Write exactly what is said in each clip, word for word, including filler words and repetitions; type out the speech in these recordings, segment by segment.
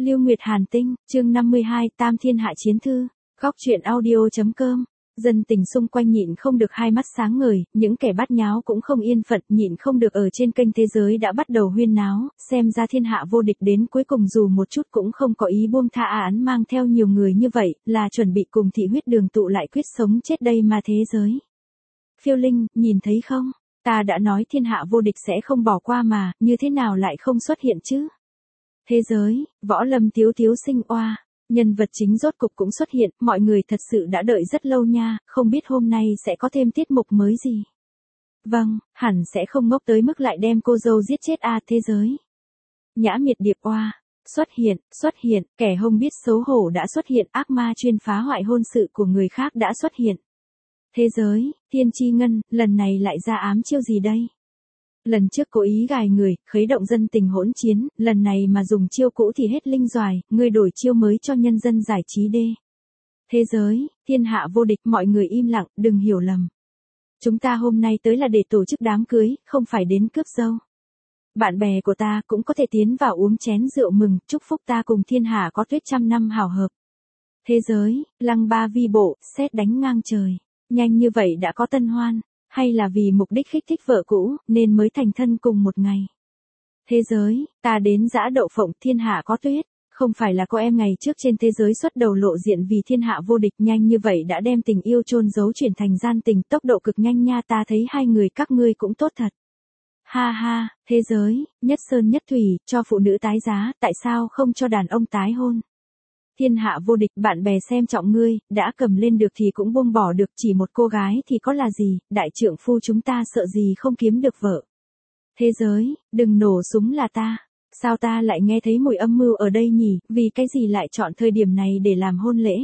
Lưu Nguyệt Hàn Tinh, chương năm mươi hai, Tam Thiên Hạ Chiến Thư, góc truyện audio.com. Dân tình xung quanh nhịn không được hai mắt sáng ngời, những kẻ bắt nháo cũng không yên phận, nhịn không được ở trên kênh thế giới đã bắt đầu huyên náo, xem ra thiên hạ vô địch đến cuối cùng dù một chút cũng không có ý buông tha án mang theo nhiều người như vậy, là chuẩn bị cùng thị huyết đường tụ lại quyết sống chết đây mà thế giới. Phiêu Linh, nhìn thấy không? Ta đã nói thiên hạ vô địch sẽ không bỏ qua mà, như thế nào lại không xuất hiện chứ? Thế giới, Võ Lâm Tiếu Tiếu sinh oa. Nhân vật chính rốt cục cũng xuất hiện, mọi người thật sự đã đợi rất lâu nha, không biết hôm nay sẽ có thêm tiết mục mới gì. Vâng, hẳn sẽ không ngốc tới mức lại đem cô dâu giết chết a à, thế giới. Nhã Miệt Điệp oa, xuất hiện, xuất hiện, kẻ không biết xấu hổ đã xuất hiện, ác ma chuyên phá hoại hôn sự của người khác đã xuất hiện. Thế giới, Thiên Chi Ngân, lần này lại ra ám chiêu gì đây? Lần trước cố ý gài người, khuấy động dân tình hỗn chiến, lần này mà dùng chiêu cũ thì hết linh doài, ngươi đổi chiêu mới cho nhân dân giải trí đê. Thế giới, thiên hạ vô địch, mọi người im lặng, đừng hiểu lầm. Chúng ta hôm nay tới là để tổ chức đám cưới, không phải đến cướp dâu. Bạn bè của ta cũng có thể tiến vào uống chén rượu mừng, chúc phúc ta cùng thiên hạ có tuyết trăm năm hào hợp. Thế giới, Lăng Ba Vi bộ, sét đánh ngang trời. Nhanh như vậy đã có tân hoan. Hay là vì mục đích kích thích vợ cũ, nên mới thành thân cùng một ngày. Thế giới, ta đến Dã Đậu Phộng, thiên hạ có tuyết, không phải là cô em ngày trước trên thế giới xuất đầu lộ diện vì thiên hạ vô địch, nhanh như vậy đã đem tình yêu chôn giấu chuyển thành gian tình, tốc độ cực nhanh nha, ta thấy hai người các ngươi cũng tốt thật. Ha ha, thế giới, nhất sơn nhất thủy, cho phụ nữ tái giá, tại sao không cho đàn ông tái hôn? Thiên hạ vô địch, bạn bè xem trọng ngươi, đã cầm lên được thì cũng buông bỏ được, chỉ một cô gái thì có là gì, đại trượng phu chúng ta sợ gì không kiếm được vợ. Thế giới, đừng nổ súng là ta, sao ta lại nghe thấy mùi âm mưu ở đây nhỉ, vì cái gì lại chọn thời điểm này để làm hôn lễ?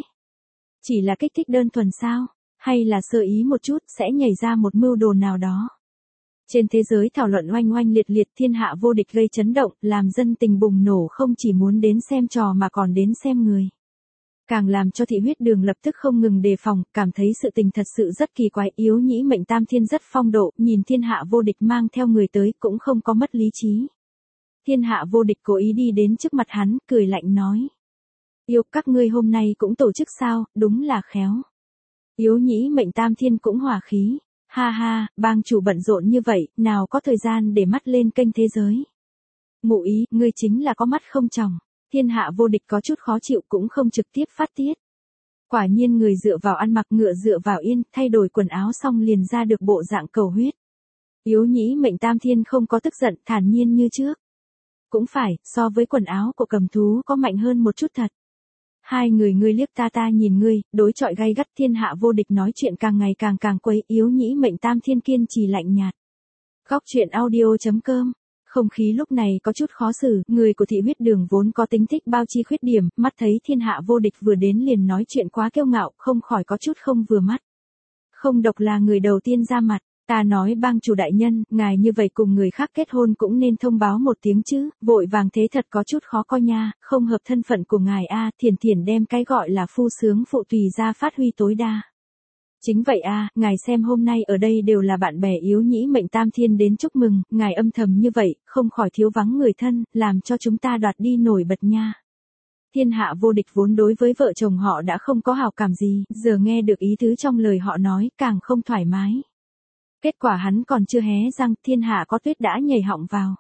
Chỉ là kích thích đơn thuần sao, hay là sơ ý một chút sẽ nhảy ra một mưu đồ nào đó? Trên thế giới thảo luận oanh oanh liệt liệt, thiên hạ vô địch gây chấn động, làm dân tình bùng nổ, không chỉ muốn đến xem trò mà còn đến xem người. Càng làm cho thị huyết đường lập tức không ngừng đề phòng, cảm thấy sự tình thật sự rất kỳ quái, yếu nhĩ mệnh tam thiên rất phong độ, nhìn thiên hạ vô địch mang theo người tới cũng không có mất lý trí. Thiên hạ vô địch cố ý đi đến trước mặt hắn, cười lạnh nói. Yêu, các ngươi hôm nay cũng tổ chức sao, đúng là khéo. Yếu nhĩ mệnh tam thiên cũng hòa khí. Ha ha, bang chủ bận rộn như vậy, nào có thời gian để mắt lên kênh thế giới. Ngụ ý, ngươi chính là có mắt không tròng. Thiên hạ vô địch có chút khó chịu cũng không trực tiếp phát tiết. Quả nhiên người dựa vào ăn mặc, ngựa dựa vào yên, thay đổi quần áo xong liền ra được bộ dạng cầu huyết. Yếu nhĩ mệnh tam thiên không có tức giận, thản nhiên như trước. Cũng phải, so với quần áo của cầm thú có mạnh hơn một chút thật. Hai người ngươi liếc ta ta nhìn ngươi, đối chọi gay gắt, thiên hạ vô địch nói chuyện càng ngày càng càng quấy, yếu nhĩ mệnh tam thiên kiên trì lạnh nhạt. Góc truyện audio.com. Không khí lúc này có chút khó xử, người của thị huyết đường vốn có tính thích bao chi khuyết điểm, mắt thấy thiên hạ vô địch vừa đến liền nói chuyện quá kiêu ngạo, không khỏi có chút không vừa mắt. Không độc là người đầu tiên ra mặt. Ta nói bang chủ đại nhân, ngài như vậy cùng người khác kết hôn cũng nên thông báo một tiếng chứ, vội vàng thế thật có chút khó coi nha, không hợp thân phận của ngài a, à, thiền thiền đem cái gọi là phu sướng phụ tùy ra phát huy tối đa. Chính vậy a, à, ngài xem hôm nay ở đây đều là bạn bè yếu nhĩ mệnh tam thiên đến chúc mừng, ngài âm thầm như vậy, không khỏi thiếu vắng người thân, làm cho chúng ta đoạt đi nổi bật nha. Thiên hạ vô địch vốn đối với vợ chồng họ đã không có hào cảm gì, giờ nghe được ý tứ trong lời họ nói, càng không thoải mái. Kết quả hắn còn chưa hé răng, thiên hạ có tuyết đã nhảy họng vào.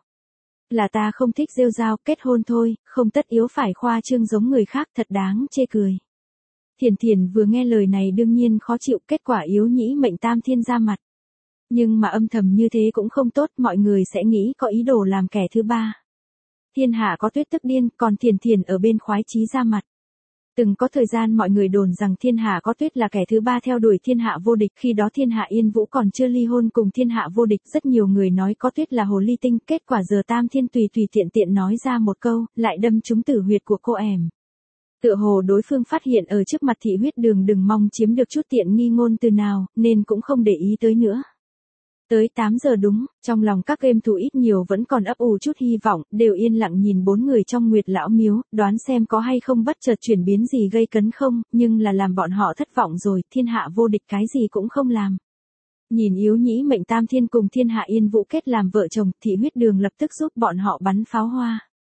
Là ta không thích rêu rao, kết hôn thôi, không tất yếu phải khoa trương giống người khác, thật đáng chê cười. Thiền thiền vừa nghe lời này đương nhiên khó chịu, kết quả yếu nhĩ mệnh tam thiên ra mặt. Nhưng mà âm thầm như thế cũng không tốt, mọi người sẽ nghĩ có ý đồ làm kẻ thứ ba. Thiên hạ có tuyết tức điên, còn thiền thiền ở bên khoái chí ra mặt. Từng có thời gian mọi người đồn rằng thiên hạ có tuyết là kẻ thứ ba theo đuổi thiên hạ vô địch, khi đó thiên hạ yên vũ còn chưa ly hôn cùng thiên hạ vô địch, rất nhiều người nói có tuyết là hồ ly tinh, kết quả giờ tam thiên tùy tùy tiện tiện nói ra một câu, lại đâm trúng tử huyệt của cô em. Tựa hồ đối phương phát hiện ở trước mặt thị huyết đường đừng mong chiếm được chút tiện nghi ngôn từ nào, nên cũng không để ý tới nữa. Tới tám giờ đúng, trong lòng các game thủ ít nhiều vẫn còn ấp ủ chút hy vọng, đều yên lặng nhìn bốn người trong Nguyệt Lão Miếu, đoán xem có hay không bất chợt chuyển biến gì gây cấn không, nhưng là làm bọn họ thất vọng rồi, thiên hạ vô địch cái gì cũng không làm. Nhìn yếu nhĩ mệnh tam thiên cùng thiên hạ yên vũ kết làm vợ chồng, thị huyết đường lập tức giúp bọn họ bắn pháo hoa.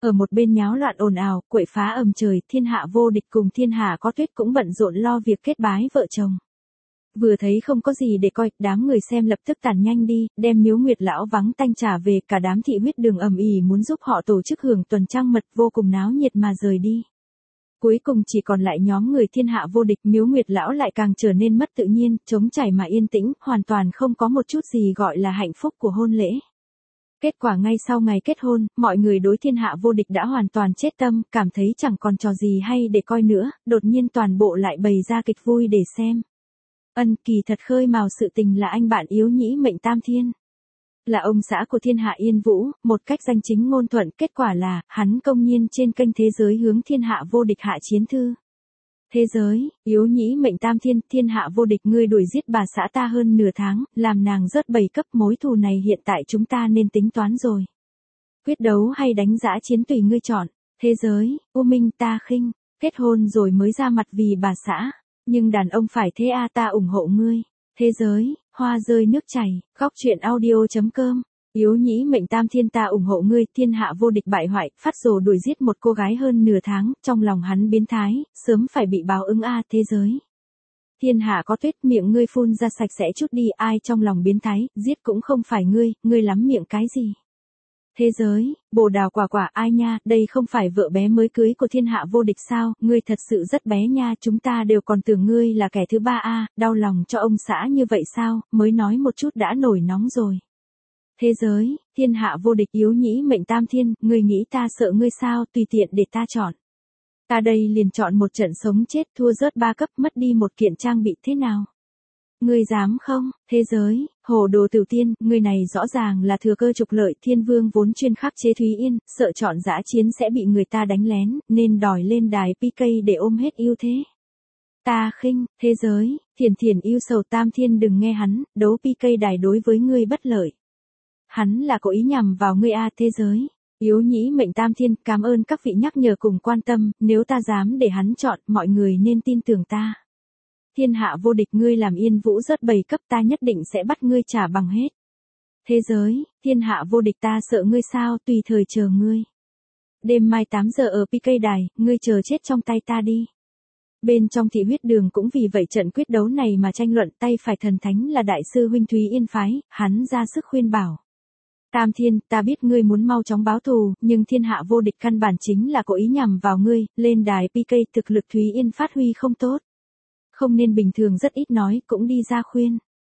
Ở một bên nháo loạn ồn ào, quậy phá ầm trời, thiên hạ vô địch cùng thiên hạ có tuyết cũng bận rộn lo việc kết bái vợ chồng. Vừa thấy không có gì để coi, đám người xem lập tức tản nhanh đi, đem Miếu Nguyệt lão vắng tanh trả về, cả đám thị huyết đường ầm ĩ muốn giúp họ tổ chức hưởng tuần trăng mật vô cùng náo nhiệt mà rời đi. Cuối cùng chỉ còn lại nhóm người thiên hạ vô địch, Miếu Nguyệt lão lại càng trở nên mất tự nhiên, trống trải mà yên tĩnh, hoàn toàn không có một chút gì gọi là hạnh phúc của hôn lễ. Kết quả ngay sau ngày kết hôn, mọi người đối thiên hạ vô địch đã hoàn toàn chết tâm, cảm thấy chẳng còn trò gì hay để coi nữa, đột nhiên toàn bộ lại bày ra kịch vui để xem. Ân, kỳ thật khơi mào sự tình là anh bạn Yếu Nhĩ Mệnh Tam Thiên. Là ông xã của thiên hạ Yên Vũ, một cách danh chính ngôn thuận, kết quả là, hắn công nhiên trên kênh Thế Giới hướng thiên hạ vô địch hạ chiến thư. Thế giới, Yếu Nhĩ Mệnh Tam Thiên, thiên hạ vô địch ngươi đuổi giết bà xã ta hơn nửa tháng, làm nàng rớt bảy cấp, mối thù này hiện tại chúng ta nên tính toán rồi. Quyết đấu hay đánh dã chiến tùy ngươi chọn. Thế giới, U Minh ta khinh, kết hôn rồi mới ra mặt vì bà xã. Nhưng đàn ông phải thế a, ta ủng hộ ngươi. Thế giới, hoa rơi nước chảy, góc truyện audio.com. Yếu Nhĩ Mệnh Tam Thiên, ta ủng hộ ngươi, thiên hạ vô địch bại hoại, phát rồ đuổi giết một cô gái hơn nửa tháng, trong lòng hắn biến thái, sớm phải bị báo ứng a. Thế giới. Thiên hạ có tuyết, miệng ngươi phun ra sạch sẽ chút đi, ai trong lòng biến thái, giết cũng không phải ngươi, ngươi lắm miệng cái gì. Thế giới, bồ đào quả quả, ai nha, đây không phải vợ bé mới cưới của thiên hạ vô địch sao, ngươi thật sự rất bé nha, chúng ta đều còn tưởng ngươi là kẻ thứ ba a, đau lòng cho ông xã như vậy sao, mới nói một chút đã nổi nóng rồi. Thế giới, thiên hạ vô địch, Yếu Nhĩ Mệnh Tam Thiên, ngươi nghĩ ta sợ ngươi sao, tùy tiện để ta chọn. Ta đây liền chọn một trận sống chết, thua rớt ba cấp, mất đi một kiện trang bị, thế nào? Ngươi dám không? Thế giới, hồ đồ Tiểu Tiên, ngươi này rõ ràng là thừa cơ trục lợi, Thiên Vương vốn chuyên khắc chế Thúy Yên, sợ chọn dã chiến sẽ bị người ta đánh lén, nên đòi lên đài pê ca để ôm hết ưu thế. Ta khinh, thế giới, Thiền Thiền yêu sầu Tam Thiên, đừng nghe hắn, đấu pê ca đài đối với ngươi bất lợi. Hắn là có ý nhằm vào ngươi a. Thế giới, Yếu Nhĩ Mệnh Tam Thiên, cảm ơn các vị nhắc nhở cùng quan tâm, nếu ta dám để hắn chọn, mọi người nên tin tưởng ta. Thiên hạ vô địch, ngươi làm Yên Vũ rớt bảy cấp, ta nhất định sẽ bắt ngươi trả bằng hết. Thế giới, thiên hạ vô địch, ta sợ ngươi sao, tùy thời chờ ngươi. Đêm mai tám giờ ở pê ca đài, ngươi chờ chết trong tay ta đi. Bên trong thị huyết đường cũng vì vậy trận quyết đấu này mà tranh luận, tay phải thần thánh là đại sư huynh Thúy Yên phái, hắn ra sức khuyên bảo. Tam Thiên, ta biết ngươi muốn mau chóng báo thù, nhưng thiên hạ vô địch căn bản chính là có ý nhằm vào ngươi, lên đài pê ca thực lực Thúy Yên phát huy không tốt. Không nên bình thường rất ít nói, cũng đi ra khuyên.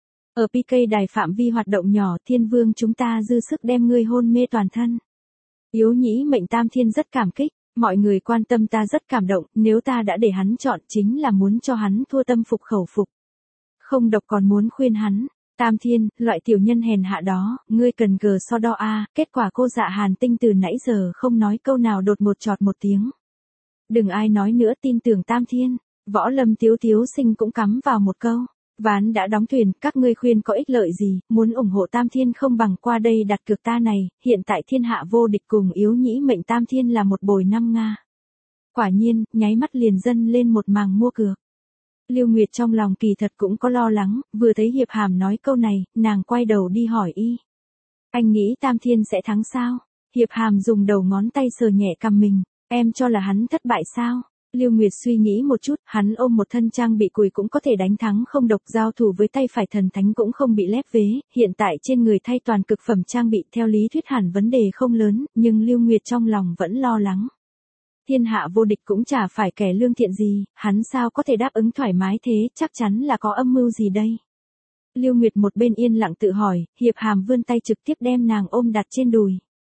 Ở pê ca đài phạm vi hoạt động nhỏ, Thiên Vương chúng ta dư sức đem ngươi hôn mê toàn thân. Yếu Nhĩ Mệnh Tam Thiên rất cảm kích, mọi người quan tâm ta rất cảm động, nếu ta đã để hắn chọn chính là muốn cho hắn thua tâm phục khẩu phục. Không độc còn muốn khuyên hắn. Tam Thiên, loại tiểu nhân hèn hạ đó, ngươi cần gờ so đo a. Kết quả cô Dạ Hàn Tinh từ nãy giờ không nói câu nào, đột một chọt một tiếng. Đừng ai nói nữa, tin tưởng Tam Thiên. Võ Lâm Tiếu Tiếu Sinh cũng cắm vào một câu. Ván đã đóng thuyền, các ngươi khuyên có ích lợi gì, muốn ủng hộ Tam Thiên không bằng qua đây đặt cược ta này, hiện tại thiên hạ vô địch cùng Yếu Nhĩ Mệnh Tam Thiên là một bồi năm Nga. Quả nhiên, nháy mắt liền dâng lên một màng mua cược. Lưu Nguyệt trong lòng kỳ thật cũng có lo lắng, vừa thấy Hiệp Hàm nói câu này, nàng quay đầu đi hỏi y. Anh nghĩ Tam Thiên sẽ thắng sao? Hiệp Hàm dùng đầu ngón tay sờ nhẹ cằm mình, em cho là hắn thất bại sao? Lưu Nguyệt suy nghĩ một chút, hắn ôm một thân trang bị cùi cũng có thể đánh thắng không độc, giao thủ với tay phải thần thánh cũng không bị lép vế, hiện tại trên người thay toàn cực phẩm trang bị, theo lý thuyết hẳn vấn đề không lớn, nhưng Lưu Nguyệt trong lòng vẫn lo lắng. Thiên hạ vô địch cũng chả phải kẻ lương thiện gì, hắn sao có thể đáp ứng thoải mái thế, chắc chắn là có âm mưu gì đây. Lưu Nguyệt một bên yên lặng tự hỏi, Hiệp Hàm vươn tay trực tiếp đem nàng ôm đặt trên đùi.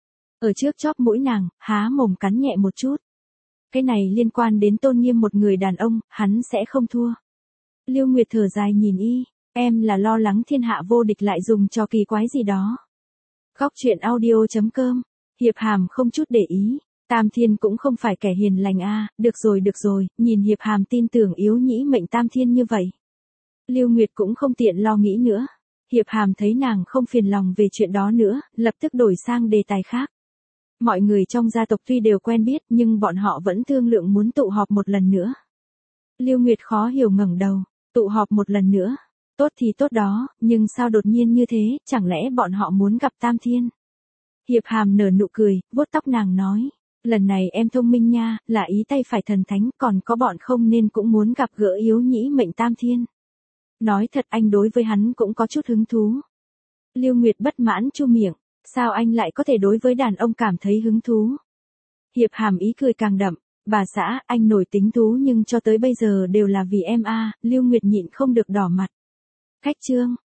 Ở trước chóp mũi nàng, há mồm cắn nhẹ một chút. Cái này liên quan đến tôn nghiêm một người đàn ông, hắn sẽ không thua. Lưu Nguyệt thở dài nhìn y, em là lo lắng thiên hạ vô địch lại dùng trò kỳ quái gì đó. Góc truyện audio.com, Hiệp Hàm không chút để ý. Tam Thiên cũng không phải kẻ hiền lành a, được rồi được rồi, nhìn Hiệp Hàm tin tưởng Yếu Nhĩ Mệnh Tam Thiên như vậy. Lưu Nguyệt cũng không tiện lo nghĩ nữa. Hiệp Hàm thấy nàng không phiền lòng về chuyện đó nữa, lập tức đổi sang đề tài khác. Mọi người trong gia tộc tuy đều quen biết nhưng bọn họ vẫn thương lượng muốn tụ họp một lần nữa. Lưu Nguyệt khó hiểu ngẩng đầu, tụ họp một lần nữa. Tốt thì tốt đó, nhưng sao đột nhiên như thế, chẳng lẽ bọn họ muốn gặp Tam Thiên? Hiệp Hàm nở nụ cười, vuốt tóc nàng nói. Lần này em thông minh nha, là ý tay phải thần thánh, còn có bọn không nên cũng muốn gặp gỡ yếu nhĩ mệnh tam thiên. Nói thật anh đối với hắn cũng có chút hứng thú. Lưu Nguyệt bất mãn chu miệng, sao anh lại có thể đối với đàn ông cảm thấy hứng thú? Hiệp Hàm ý cười càng đậm, bà xã, anh nổi tính thú nhưng cho tới bây giờ đều là vì em a. Lưu Nguyệt nhịn không được đỏ mặt. Khách trương,